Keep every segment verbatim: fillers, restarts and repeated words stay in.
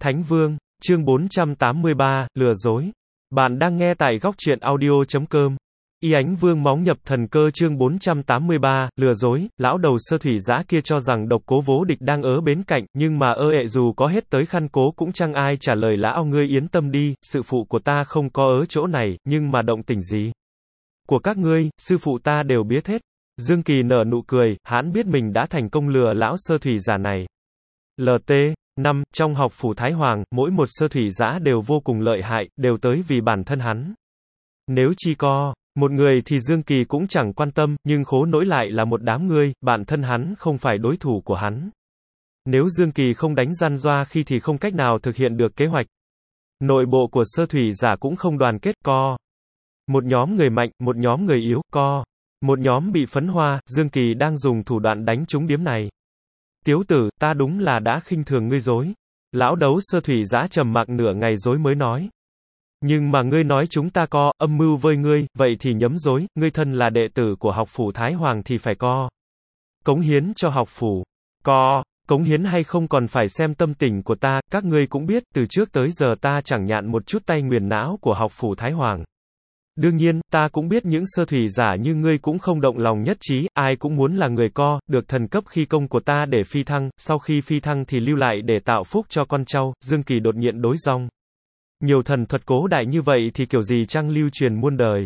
Thánh Vương, chương bốn trăm tám mươi ba, lừa dối. Bạn đang nghe tại góc truyện audio chấm com. Y Ánh Vương móng nhập thần cơ chương bốn trăm tám mươi ba, lừa dối. Lão đầu Sơ Thủy Giã kia cho rằng Độc Cố Vô Địch đang ở bên cạnh, nhưng mà ơ ệ dù có hết tới khăn cố cũng chẳng ai trả lời lão. Ngươi yên tâm đi, sự phụ của ta không có ở chỗ này, nhưng mà động tình gì của các ngươi, sư phụ ta đều biết hết. Dương Kỳ nở nụ cười, hắn biết mình đã thành công lừa lão Sơ Thủy Giã này. lờ tê năm, trong học phủ Thái Hoàng, mỗi một Sơ Thủy Giã đều vô cùng lợi hại, đều tới vì bản thân hắn. Nếu chi có một người thì Dương Kỳ cũng chẳng quan tâm, nhưng khố nỗi lại là một đám người, bản thân hắn không phải đối thủ của hắn. Nếu Dương Kỳ không đánh gian doa khi thì không cách nào thực hiện được kế hoạch. Nội bộ của Sơ Thủy Giả cũng không đoàn kết, co. Một nhóm người mạnh, một nhóm người yếu, co. Một nhóm bị phấn hoa, Dương Kỳ đang dùng thủ đoạn đánh trúng điếm này. Tiếu tử, ta đúng là đã khinh thường ngươi dối. Lão đấu Sơ Thủy Giã trầm mặc nửa ngày dối mới nói. Nhưng mà ngươi nói chúng ta co, âm mưu với ngươi, vậy thì nhấm dối, ngươi thân là đệ tử của học phủ Thái Hoàng thì phải co. Cống hiến cho học phủ. Co, cống hiến hay không còn phải xem tâm tình của ta, các ngươi cũng biết, từ trước tới giờ ta chẳng nhạn một chút tay nguyền não của học phủ Thái Hoàng. Đương nhiên, ta cũng biết những Sơ Thủy Giả như ngươi cũng không động lòng nhất trí, ai cũng muốn là người co, được thần cấp khi công của ta để phi thăng, sau khi phi thăng thì lưu lại để tạo phúc cho con cháu. Dương Kỳ đột nhiên đối dong. Nhiều thần thuật cố đại như vậy thì kiểu gì chăng lưu truyền muôn đời.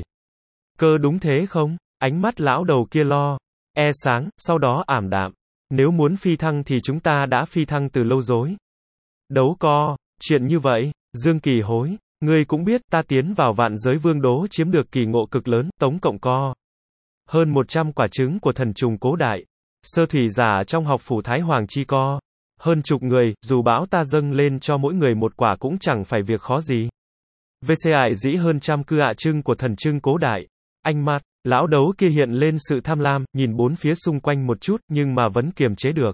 Cơ đúng thế không? Ánh mắt lão đầu kia lo, e sáng, sau đó ảm đạm. Nếu muốn phi thăng thì chúng ta đã phi thăng từ lâu rồi. Đấu co, chuyện như vậy, Dương Kỳ hối. Ngươi cũng biết, ta tiến vào vạn giới vương đố chiếm được kỳ ngộ cực lớn, tổng cộng co hơn một trăm quả trứng của thần trùng cố đại. Sơ Thủy Giả trong học phủ Thái Hoàng chi co hơn chục người, dù bảo ta dâng lên cho mỗi người một quả cũng chẳng phải việc khó gì. vê xê ải dĩ hơn trăm cư ạ trưng của thần trưng cố đại. Ánh mắt lão đấu kia hiện lên sự tham lam, nhìn bốn phía xung quanh một chút, nhưng mà vẫn kiềm chế được.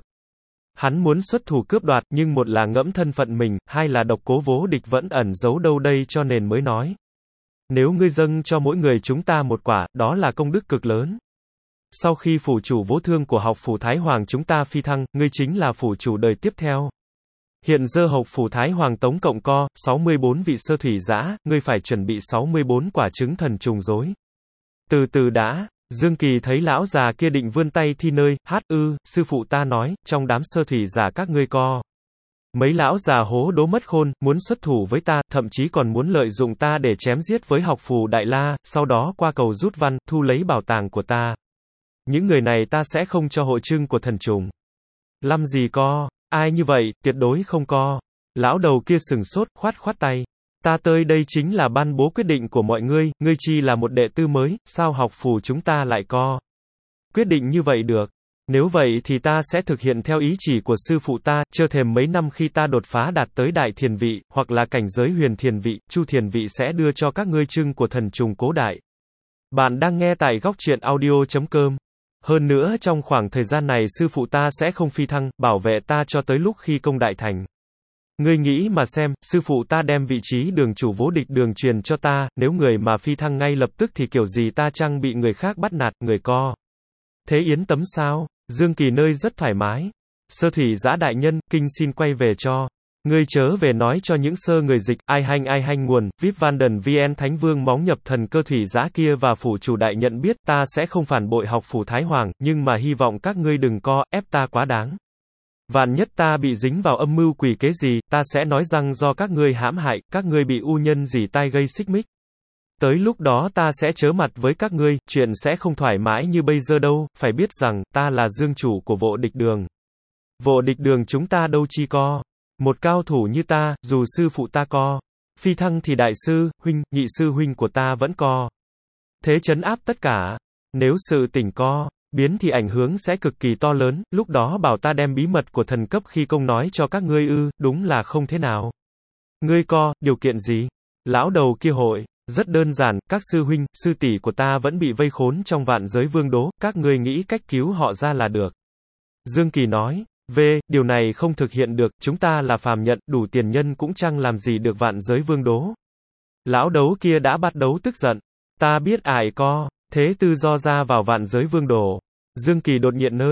Hắn muốn xuất thủ cướp đoạt, nhưng một là ngẫm thân phận mình, hai là Độc Cố Vô Địch vẫn ẩn giấu đâu đây cho nên mới nói. Nếu ngươi dâng cho mỗi người chúng ta một quả, đó là công đức cực lớn. Sau khi phủ chủ Vô Thương của học phủ Thái Hoàng chúng ta phi thăng, ngươi chính là phủ chủ đời tiếp theo. Hiện giờ học phủ Thái Hoàng tổng cộng co sáu mươi bốn vị Sơ Thủy Giã, ngươi phải chuẩn bị sáu mươi bốn quả trứng thần trùng rối. Từ từ đã. Dương Kỳ thấy lão già kia định vươn tay thi nơi, hát ư, sư phụ ta nói, trong đám Sơ Thủy Giả các ngươi co mấy lão già hố đố mất khôn, muốn xuất thủ với ta, thậm chí còn muốn lợi dụng ta để chém giết với học phù Đại La, sau đó qua cầu rút văn, thu lấy bảo tàng của ta. Những người này ta sẽ không cho hội trưng của thần trùng. Lăm gì co, ai như vậy, tuyệt đối không co. Lão đầu kia sừng sốt, khoát khoát tay. Ta tới đây chính là ban bố quyết định của mọi ngươi, ngươi chi là một đệ tử mới, sao học phủ chúng ta lại co quyết định như vậy được. Nếu vậy thì ta sẽ thực hiện theo ý chỉ của sư phụ ta, chưa thèm mấy năm khi ta đột phá đạt tới đại thiền vị, hoặc là cảnh giới huyền thiền vị, chu thiền vị sẽ đưa cho các ngươi trưng của thần trùng cố đại. Bạn đang nghe tại góc truyện audio chấm com. Hơn nữa trong khoảng thời gian này sư phụ ta sẽ không phi thăng, bảo vệ ta cho tới lúc khi công đại thành. Ngươi nghĩ mà xem, sư phụ ta đem vị trí đường chủ Vô Địch đường truyền cho ta, nếu người mà phi thăng ngay lập tức thì kiểu gì ta chăng bị người khác bắt nạt, người co thế yến tấm sao? Dương Kỳ nơi rất thoải mái. Sơ Thủy Giã đại nhân, kinh xin quay về cho. Ngươi chớ về nói cho những sơ người dịch, ai hanh ai hanh nguồn, vip vanden vn Thánh Vương móng nhập thần cơ Thủy Giã kia và phủ chủ đại nhận biết, ta sẽ không phản bội học phủ Thái Hoàng, nhưng mà hy vọng các ngươi đừng co ép ta quá đáng. Vạn nhất ta bị dính vào âm mưu quỷ kế gì, ta sẽ nói rằng do các ngươi hãm hại, các ngươi bị u nhân dỉ tai gây xích mích. Tới lúc đó ta sẽ chớ mặt với các ngươi, chuyện sẽ không thoải mái như bây giờ đâu, phải biết rằng, ta là dương chủ của Vô Địch đường. Vô Địch đường chúng ta đâu chi co một cao thủ như ta, dù sư phụ ta co phi thăng thì đại sư, huynh, nhị sư huynh của ta vẫn co thế trấn áp tất cả. Nếu sự tỉnh co biến thì ảnh hưởng sẽ cực kỳ to lớn, lúc đó bảo ta đem bí mật của thần cấp khi công nói cho các ngươi ư, đúng là không thế nào. Ngươi co, điều kiện gì? Lão đầu kia hội, rất đơn giản, các sư huynh, sư tỷ của ta vẫn bị vây khốn trong vạn giới vương đố, các ngươi nghĩ cách cứu họ ra là được. Dương Kỳ nói, V, điều này không thực hiện được, chúng ta là phàm nhận, đủ tiền nhân cũng chẳng làm gì được vạn giới vương đố. Lão đấu kia đã bắt đấu tức giận, ta biết ải co thế tư do ra vào vạn giới vương đồ. Dương Kỳ đột nhiên nơi,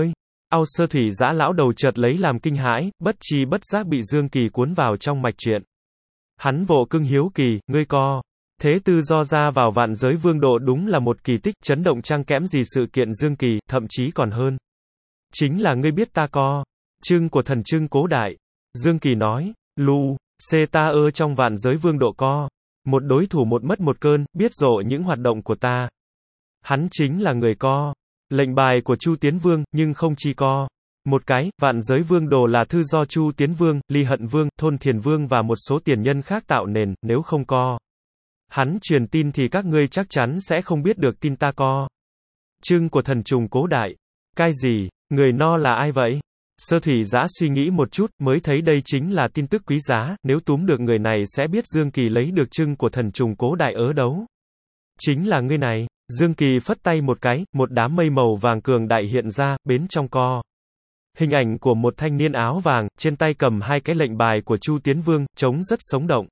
Ao Sơ thủy giã lão đầu chợt lấy làm kinh hãi, bất chi bất giác bị Dương Kỳ cuốn vào trong mạch truyện. Hắn vộ cưng hiếu kỳ, ngươi co. Thế tự do ra vào vạn giới vương độ đúng là một kỳ tích, chấn động chẳng kém gì sự kiện Dương Kỳ, thậm chí còn hơn. Chính là ngươi biết ta co. Trưng của thần trưng cố đại. Dương Kỳ nói, lu, xê ta ơ trong vạn giới vương độ co. Một đối thủ một mất một cơn, biết rộ những hoạt động của ta. Hắn chính là người co. Lệnh bài của Chu Tiến Vương, nhưng không chi co. Một cái, vạn giới vương đồ là thư do Chu Tiến Vương, Ly Hận Vương, Thôn Thiền Vương và một số tiền nhân khác tạo nền, nếu không co. Hắn truyền tin thì các ngươi chắc chắn sẽ không biết được tin ta co. Trưng của thần trùng cố đại. Cái gì? Người no là ai vậy? Sơ thủy giã suy nghĩ một chút, mới thấy đây chính là tin tức quý giá, nếu túm được người này sẽ biết Dương Kỳ lấy được trưng của thần trùng cố đại ớ đấu. Chính là ngươi này. Dương Kỳ phất tay một cái, một đám mây màu vàng cường đại hiện ra, bên trong co. Hình ảnh của một thanh niên áo vàng, trên tay cầm hai cái lệnh bài của Chu Tiến Vương, trông rất sống động.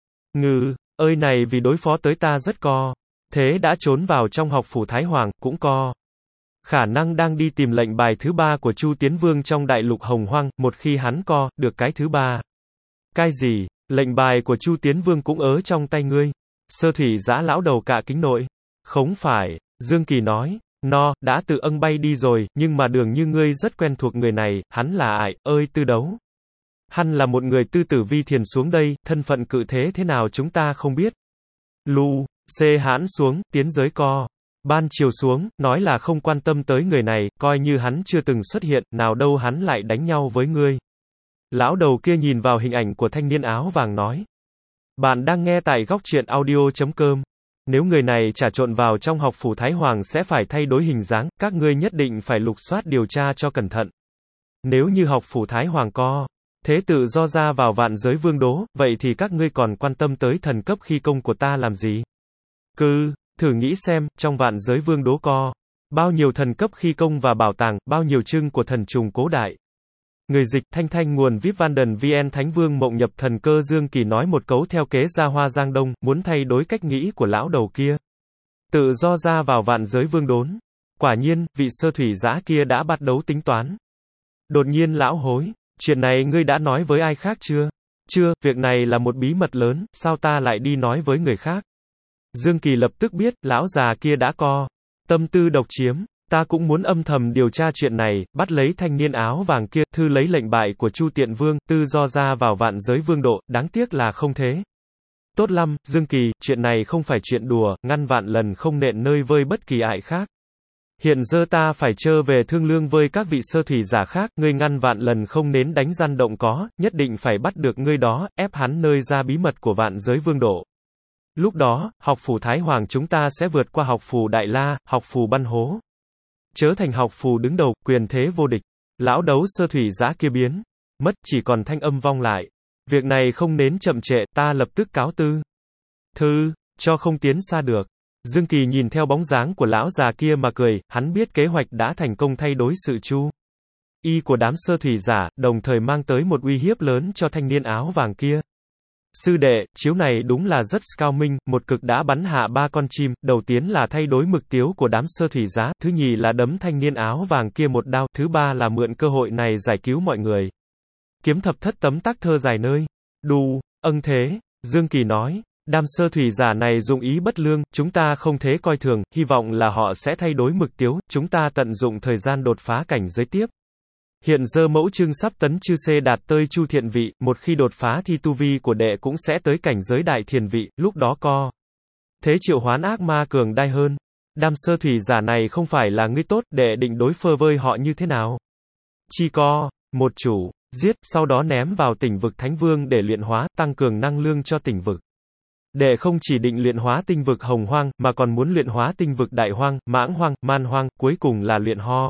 Ngừ, ơi này vì đối phó tới ta rất co. Thế đã trốn vào trong học phủ Thái Hoàng, cũng co. Khả năng đang đi tìm lệnh bài thứ ba của Chu Tiến Vương trong đại lục Hồng Hoang, một khi hắn co, được cái thứ ba. Cái gì? Lệnh bài của Chu Tiến Vương cũng ớ trong tay ngươi. Sơ thủy giã lão đầu cạ kính nội. Không phải, Dương Kỳ nói, no, đã tự âng bay đi rồi, nhưng mà đường như ngươi rất quen thuộc người này, hắn là ai, ơi tư đấu. Hắn là một người tư tử vi thiền xuống đây, thân phận cự thế thế nào chúng ta không biết. Lu, xê hãn xuống, tiến giới co. Ban chiều xuống, nói là không quan tâm tới người này, coi như hắn chưa từng xuất hiện, nào đâu hắn lại đánh nhau với ngươi. Lão đầu kia nhìn vào hình ảnh của thanh niên áo vàng nói. Bạn đang nghe tại góc truyện audio chấm com. Nếu người này trà trộn vào trong học phủ Thái Hoàng sẽ phải thay đổi hình dáng, các ngươi nhất định phải lục soát điều tra cho cẩn thận. Nếu như học phủ Thái Hoàng co, thế tự do ra vào vạn giới vương đố, vậy thì các ngươi còn quan tâm tới thần cấp khi công của ta làm gì? Cứ, thử nghĩ xem, trong vạn giới vương đố co, bao nhiêu thần cấp khi công và bảo tàng, bao nhiêu trưng của thần trùng cố đại. Người dịch thanh thanh nguồn vê i pê Vanden vê en Thánh Vương Mộng Nhập Thần Cơ Dương Kỳ nói một cấu theo kế ra Hoa Giang Đông, muốn thay đổi cách nghĩ của lão đầu kia. Tự do ra vào vạn giới vương đốn. Quả nhiên, vị sơ thủy giã kia đã bắt đấu tính toán. Đột nhiên lão hối, chuyện này ngươi đã nói với ai khác chưa? Chưa, việc này là một bí mật lớn, sao ta lại đi nói với người khác? Dương Kỳ lập tức biết, lão già kia đã co. Tâm tư độc chiếm. Ta cũng muốn âm thầm điều tra chuyện này, bắt lấy thanh niên áo vàng kia, thư lấy lệnh bài của Chu Tiện Vương, tư do ra vào vạn giới vương độ, đáng tiếc là không thế. Tốt lắm, Dương Kỳ, chuyện này không phải chuyện đùa, ngăn vạn lần không nện nơi vơi bất kỳ ai khác. Hiện giờ ta phải trơ về thương lương với các vị sơ thủy giả khác, ngươi ngăn vạn lần không nến đánh gian động có, nhất định phải bắt được ngươi đó, ép hắn nơi ra bí mật của vạn giới vương độ. Lúc đó, học phủ Thái Hoàng chúng ta sẽ vượt qua học phủ Đại La, học phủ Băn Hố. Chớ thành học phù đứng đầu, quyền thế vô địch. Lão đấu sơ thủy giã kia biến. Mất, chỉ còn thanh âm vong lại. Việc này không nến chậm trễ, ta lập tức cáo tư. Thư, cho không tiến xa được. Dương Kỳ nhìn theo bóng dáng của lão già kia mà cười, hắn biết kế hoạch đã thành công thay đổi sự chu y của đám sơ thủy giả, đồng thời mang tới một uy hiếp lớn cho thanh niên áo vàng kia. Sư đệ, chiếu này đúng là rất cao minh, một cực đã bắn hạ ba con chim, đầu tiên là thay đổi mục tiêu của đám sơ thủy giá, thứ nhì là đấm thanh niên áo vàng kia một đao, thứ ba là mượn cơ hội này giải cứu mọi người. Kiếm thập thất tấm tác thơ dài nơi. Đù, âng thế, Dương Kỳ nói, đám sơ thủy giả này dụng ý bất lương, chúng ta không thế coi thường, hy vọng là họ sẽ thay đổi mục tiêu, chúng ta tận dụng thời gian đột phá cảnh giới tiếp. Hiện giờ mẫu chương sắp tấn chư xê đạt tới chu thiện vị, một khi đột phá thì tu vi của đệ cũng sẽ tới cảnh giới đại thiền vị, lúc đó co. Thế triệu hoán ác ma cường đại hơn. Đám sơ thủy giả này không phải là người tốt, đệ định đối phơ với họ như thế nào? Chi co, một chủ, giết, sau đó ném vào tỉnh vực Thánh Vương để luyện hóa, tăng cường năng lượng cho tỉnh vực. Đệ không chỉ định luyện hóa tinh vực Hồng Hoang, mà còn muốn luyện hóa tinh vực Đại Hoang, Mãng Hoang, Man Hoang, cuối cùng là luyện ho.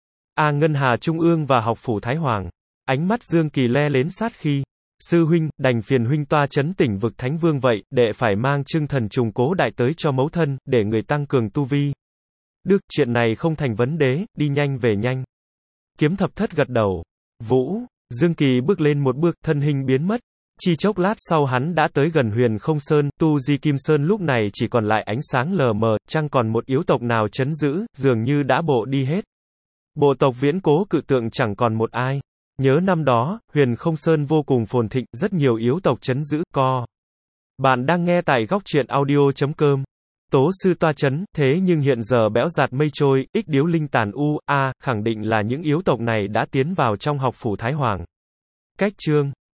A Ngân Hà Trung ương và học phủ Thái Hoàng. Ánh mắt Dương Kỳ le lến sát khi. Sư huynh, đành phiền huynh toa chấn tỉnh vực Thánh Vương vậy, đệ phải mang trưng thần trùng cố đại tới cho mẫu thân, để người tăng cường tu vi. Được, chuyện này không thành vấn đề, đi nhanh về nhanh. Kiếm thập thất gật đầu. Vũ, Dương Kỳ bước lên một bước, thân hình biến mất. Chỉ chốc lát sau hắn đã tới gần Huyền Không Sơn, tu di Kim Sơn lúc này chỉ còn lại ánh sáng lờ mờ, chẳng còn một yếu tộc nào chấn giữ, dường như đã bộ đi hết. Bộ tộc viễn cố cự tượng chẳng còn một ai. Nhớ năm đó, Huyền Không Sơn vô cùng phồn thịnh, rất nhiều yếu tộc trấn giữ, co. Bạn đang nghe tại góc truyện audio.com. Tố sư toa chấn, thế nhưng hiện giờ bẽo giạt mây trôi, ích điếu linh tàn u, a, khẳng định là những yếu tộc này đã tiến vào trong học phủ Thái Hoàng. Cách chương